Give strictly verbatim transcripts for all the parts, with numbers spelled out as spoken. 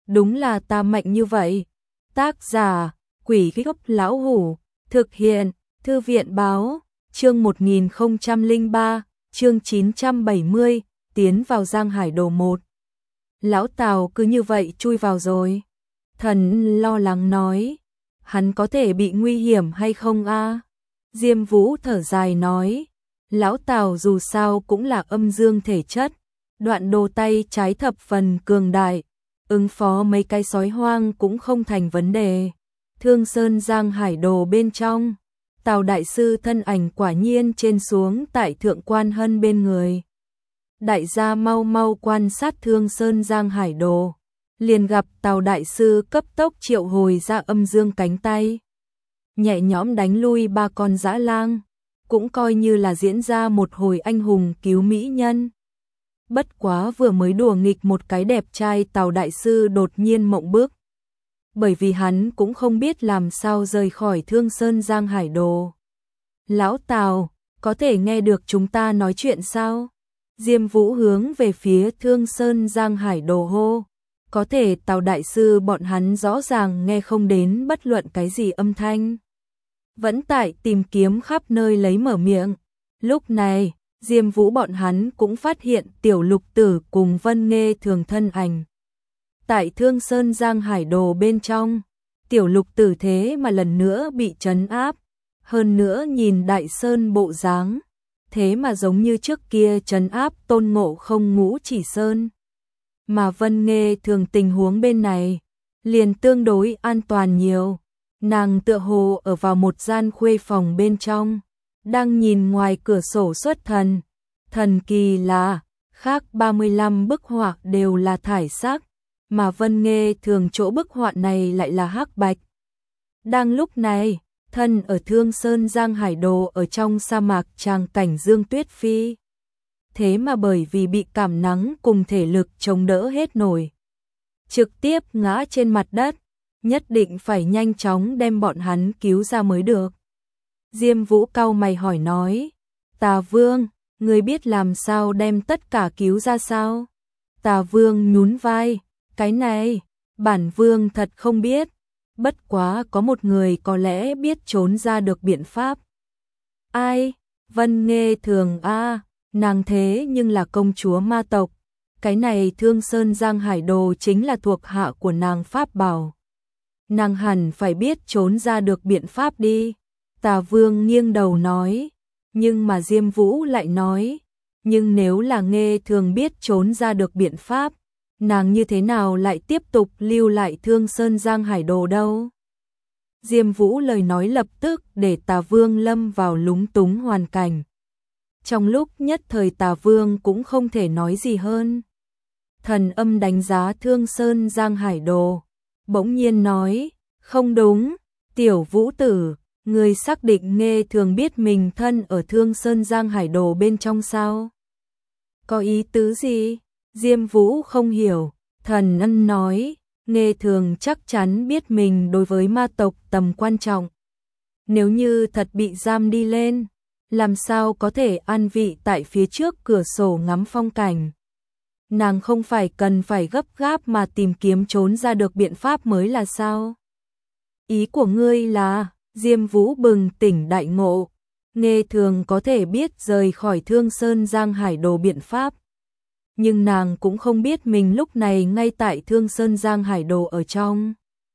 đúng là ta mạnh như vậy. Tác giả, Quỷ Gốc Lão Hủ, thực hiện, Thư viện báo, chương một nghìn không trăm lẻ ba, chương chín trăm bảy mươi, tiến vào Giang Hải Đồ một. Lão Tào cứ như vậy chui vào rồi. Thần lo lắng nói, hắn có thể bị nguy hiểm hay không a? Diêm Vũ thở dài nói, Lão Tào dù sao cũng là âm dương thể chất, đoạn đồ tay trái thập phần cường đại, ứng phó mấy cái sói hoang cũng không thành vấn đề. Thương Sơn Giang Hải Đồ bên trong, Tào đại sư thân ảnh quả nhiên trên xuống tại Thượng Quan Hân bên người. Đại gia mau mau quan sát Thương Sơn Giang Hải Đồ, liền gặp Tào đại sư cấp tốc triệu hồi ra âm dương cánh tay, nhẹ nhõm đánh lui ba con dã lang, cũng coi như là diễn ra một hồi anh hùng cứu mỹ nhân. Bất quá vừa mới đùa nghịch một cái đẹp trai, Tào đại sư đột nhiên mộng bước, bởi vì hắn cũng không biết làm sao rời khỏi Thương Sơn Giang Hải Đồ. Lão Tào, có thể nghe được chúng ta nói chuyện sao? Diêm Vũ hướng về phía Thương Sơn Giang Hải Đồ hô. Có thể Tào đại sư bọn hắn rõ ràng nghe không đến bất luận cái gì âm thanh, vẫn tại tìm kiếm khắp nơi lấy mở miệng. Lúc này, Diêm Vũ bọn hắn cũng phát hiện Tiểu Lục Tử cùng Vân Nghê Thường thân ảnh tại Thương Sơn Giang Hải Đồ bên trong. Tiểu Lục Tử thế mà lần nữa bị trấn áp, hơn nữa nhìn Đại Sơn bộ dáng, thế mà giống như trước kia trấn áp Tôn Ngộ Không Ngũ Chỉ Sơn. Mà Vân Nghê Thường tình huống bên này liền tương đối an toàn nhiều. Nàng tựa hồ ở vào một gian khuê phòng bên trong, đang nhìn ngoài cửa sổ xuất thần. Thần kỳ là, khác ba mươi lăm bức họa đều là thải sắc, mà Vân Nghê Thường chỗ bức họa này lại là hắc bạch. Đang lúc này, thân ở Thương Sơn Giang Hải Đồ ở trong sa mạc tràng cảnh Dương Tuyết Phi, thế mà bởi vì bị cảm nắng cùng thể lực chống đỡ hết nổi, trực tiếp ngã trên mặt đất, nhất định phải nhanh chóng đem bọn hắn cứu ra mới được. Diêm Vũ cau mày hỏi nói, Tà Vương, ngươi biết làm sao đem tất cả cứu ra sao? Tà Vương nhún vai, cái này, bản Vương thật không biết, bất quá có một người có lẽ biết trốn ra được biện pháp. Ai? Vân Nghê Thường a, nàng thế nhưng là công chúa ma tộc, cái này Thương Sơn Giang Hải Đồ chính là thuộc hạ của nàng pháp bảo. Nàng hẳn phải biết trốn ra được biện pháp đi. Tà Vương nghiêng đầu nói, nhưng mà Diêm Vũ lại nói, nhưng nếu là Nghê Thường biết trốn ra được biện pháp, nàng như thế nào lại tiếp tục lưu lại Thương Sơn Giang Hải Đồ đâu? Diêm Vũ lời nói lập tức để Tà Vương lâm vào lúng túng hoàn cảnh. Trong lúc nhất thời Tà Vương cũng không thể nói gì hơn. Thần Âm đánh giá Thương Sơn Giang Hải Đồ, bỗng nhiên nói, không đúng, Tiểu Vũ tử, người xác định Nghê Thường biết mình thân ở Thương Sơn Giang Hải Đồ bên trong sao? Có ý tứ gì? Diêm Vũ không hiểu. Thần Ân nói, Nghê Thường chắc chắn biết mình đối với ma tộc tầm quan trọng. Nếu như thật bị giam đi lên, làm sao có thể an vị tại phía trước cửa sổ ngắm phong cảnh? Nàng không phải cần phải gấp gáp mà tìm kiếm trốn ra được biện pháp mới là sao? Ý của ngươi là, Diêm Vũ bừng tỉnh đại ngộ, Nghê Thường có thể biết rời khỏi Thương Sơn Giang Hải Đồ biện pháp, nhưng nàng cũng không biết mình lúc này ngay tại Thương Sơn Giang Hải Đồ ở trong.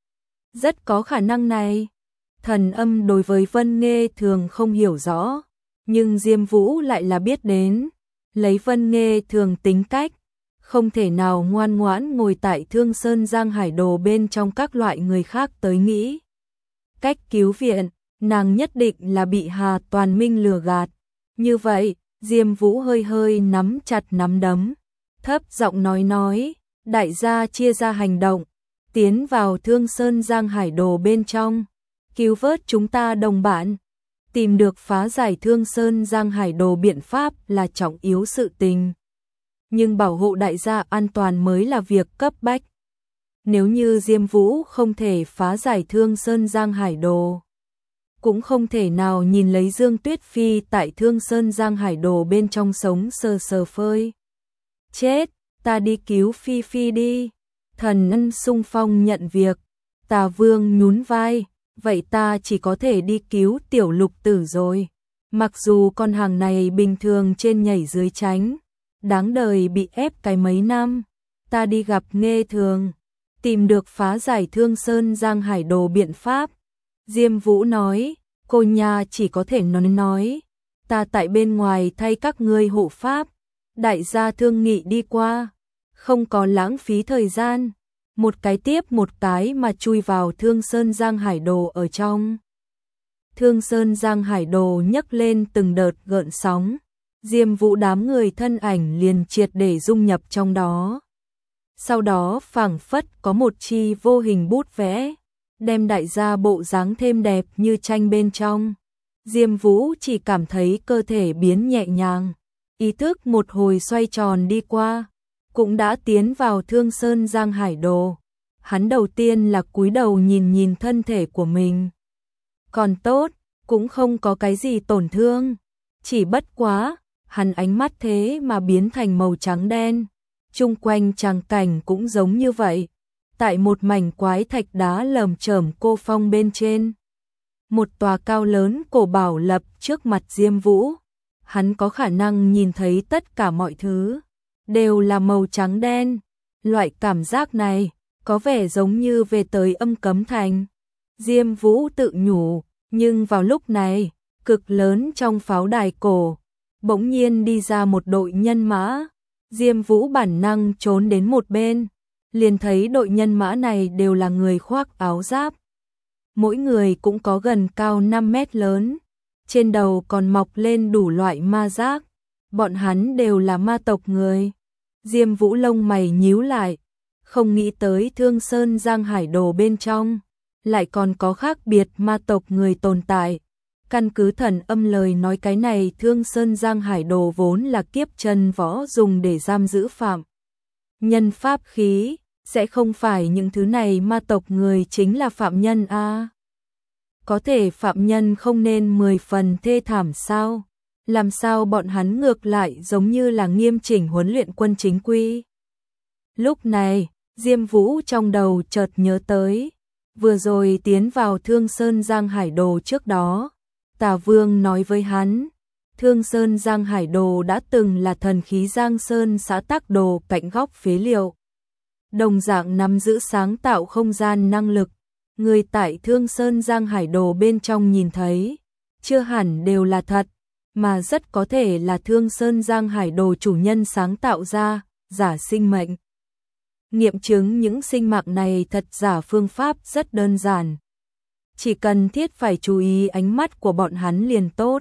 Rất có khả năng này. Thần Âm đối với Vân Nghê Thường không hiểu rõ, nhưng Diêm Vũ lại là biết đến. Lấy Vân Nghê Thường tính cách, không thể nào ngoan ngoãn ngồi tại Thương Sơn Giang Hải Đồ bên trong các loại người khác tới nghĩ cách cứu viện, nàng nhất định là bị Hà Toàn Minh lừa gạt. Như vậy, Diêm Vũ hơi hơi nắm chặt nắm đấm, thấp giọng nói nói, đại gia chia ra hành động, tiến vào Thương Sơn Giang Hải Đồ bên trong, cứu vớt chúng ta đồng bạn. Tìm được phá giải Thương Sơn Giang Hải Đồ biện pháp là trọng yếu sự tình, nhưng bảo hộ đại gia an toàn mới là việc cấp bách. Nếu như Diêm Vũ không thể phá giải Thương Sơn Giang Hải Đồ, cũng không thể nào nhìn lấy Dương Tuyết Phi tại Thương Sơn Giang Hải Đồ bên trong sống sờ sờ phơi. Chết, ta đi cứu Phi Phi đi. Thần ân sung phong nhận việc. Tà Vương nhún vai, vậy ta chỉ có thể đi cứu tiểu lục tử rồi. Mặc dù con hàng này bình thường trên nhảy dưới tránh, đáng đời bị ép cái mấy năm, ta đi gặp Nghê Thường, tìm được phá giải Thương Sơn Giang Hải Đồ biện pháp. Diêm Vũ nói, cô nhà chỉ có thể nói nói, ta tại bên ngoài thay các ngươi hộ pháp, đại gia thương nghị đi qua, không có lãng phí thời gian, một cái tiếp một cái mà chui vào Thương Sơn Giang Hải Đồ ở trong. Thương Sơn Giang Hải Đồ nhấc lên từng đợt gợn sóng, Diêm Vũ đám người thân ảnh liền triệt để dung nhập trong đó. Sau đó phảng phất có một chi vô hình bút vẽ, đem đại gia bộ dáng thêm đẹp như tranh bên trong. Diêm Vũ chỉ cảm thấy cơ thể biến nhẹ nhàng, ý thức một hồi xoay tròn đi qua, cũng đã tiến vào Thương Sơn Giang Hải Đồ. Hắn đầu tiên là cúi đầu nhìn nhìn thân thể của mình. Còn tốt, cũng không có cái gì tổn thương, chỉ bất quá, hắn ánh mắt thế mà biến thành màu trắng đen. Chung quanh tràng cảnh cũng giống như vậy, tại một mảnh quái thạch đá lởm chởm cô phong bên trên. Một tòa cao lớn cổ bảo lập trước mặt Diêm Vũ, hắn có khả năng nhìn thấy tất cả mọi thứ, đều là màu trắng đen. Loại cảm giác này, có vẻ giống như về tới Âm Cấm Thành. Diêm Vũ tự nhủ, nhưng vào lúc này, cực lớn trong pháo đài cổ, bỗng nhiên đi ra một đội nhân mã. Diêm Vũ bản năng trốn đến một bên, liền thấy đội nhân mã này đều là người khoác áo giáp. Mỗi người cũng có gần cao năm mét lớn, trên đầu còn mọc lên đủ loại ma giác, bọn hắn đều là ma tộc người. Diêm Vũ lông mày nhíu lại, không nghĩ tới Thương Sơn Giang Hải Đồ bên trong, lại còn có khác biệt ma tộc người tồn tại. Căn cứ thần âm lời nói cái này Thương Sơn Giang Hải Đồ vốn là kiếp chân võ dùng để giam giữ phạm nhân pháp khí, sẽ không phải những thứ này ma tộc người chính là phạm nhân a? À? Có thể phạm nhân không nên mười phần thê thảm sao? Làm sao bọn hắn ngược lại giống như là nghiêm chỉnh huấn luyện quân chính quy? Lúc này, Diêm Vũ trong đầu chợt nhớ tới, vừa rồi tiến vào Thương Sơn Giang Hải Đồ trước đó, Tà Vương nói với hắn, Thương Sơn Giang Hải Đồ đã từng là thần khí Giang Sơn xã Tắc Đồ cạnh góc phế liệu. Đồng dạng nắm giữ sáng tạo không gian năng lực, người tại Thương Sơn Giang Hải Đồ bên trong nhìn thấy, chưa hẳn đều là thật, mà rất có thể là Thương Sơn Giang Hải Đồ chủ nhân sáng tạo ra, giả sinh mệnh. Nghiệm chứng những sinh mạng này thật giả phương pháp rất đơn giản. Chỉ cần thiết phải chú ý ánh mắt của bọn hắn liền tốt.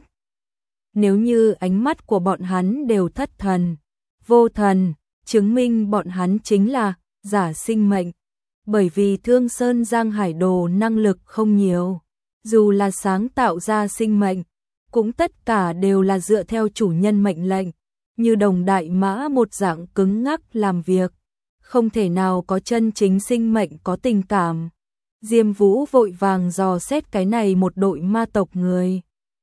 Nếu như ánh mắt của bọn hắn đều thất thần, vô thần, chứng minh bọn hắn chính là giả sinh mệnh. Bởi vì Thương Sơn Giang Hải Đồ năng lực không nhiều, dù là sáng tạo ra sinh mệnh, cũng tất cả đều là dựa theo chủ nhân mệnh lệnh, như đồng đại mã một dạng cứng ngắc làm việc, không thể nào có chân chính sinh mệnh có tình cảm. Diêm Vũ vội vàng dò xét cái này một đội ma tộc người.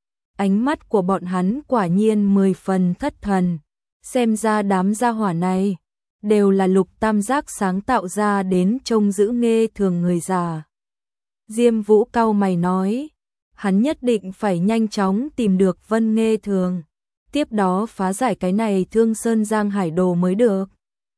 Ánh mắt của bọn hắn quả nhiên mười phần thất thần, xem ra đám gia hỏa này đều là Lục Tam Giác sáng tạo ra đến trông giữ Nghê Thường người già. Diêm Vũ cau mày nói, hắn nhất định phải nhanh chóng tìm được Vân Nghê Thường, tiếp đó phá giải cái này Thương Sơn Giang Hải Đồ mới được.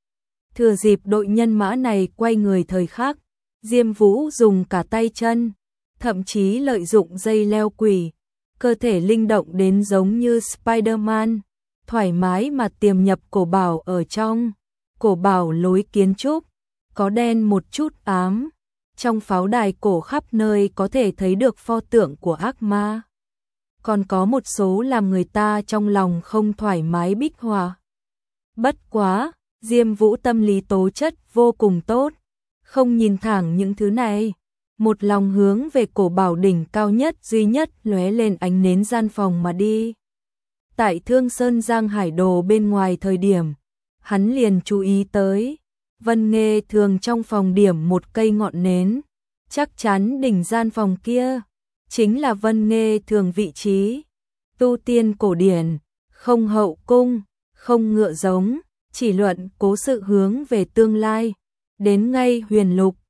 Thừa dịp đội nhân mã này quay người thời khắc, Diêm Vũ dùng cả tay chân, thậm chí lợi dụng dây leo quỷ, cơ thể linh động đến giống như Spider-Man, thoải mái mà tiềm nhập cổ bảo ở trong. Cổ bảo lối kiến trúc, có đen một chút ám, trong pháo đài cổ khắp nơi có thể thấy được pho tượng của ác ma. Còn có một số làm người ta trong lòng không thoải mái bích họa. Bất quá, Diêm Vũ tâm lý tố chất vô cùng tốt, không nhìn thẳng những thứ này, một lòng hướng về cổ bảo đỉnh cao nhất duy nhất lóe lên ánh nến gian phòng mà đi. Tại Thương Sơn Giang Hải Đồ bên ngoài thời điểm, hắn liền chú ý tới, Vân Nghê Thường trong phòng điểm một cây ngọn nến, chắc chắn đỉnh gian phòng kia chính là Vân Nghê Thường vị trí. Tu tiên cổ điển, không hậu cung, không ngựa giống, chỉ luận cố sự hướng về tương lai, đến ngay huyền lục,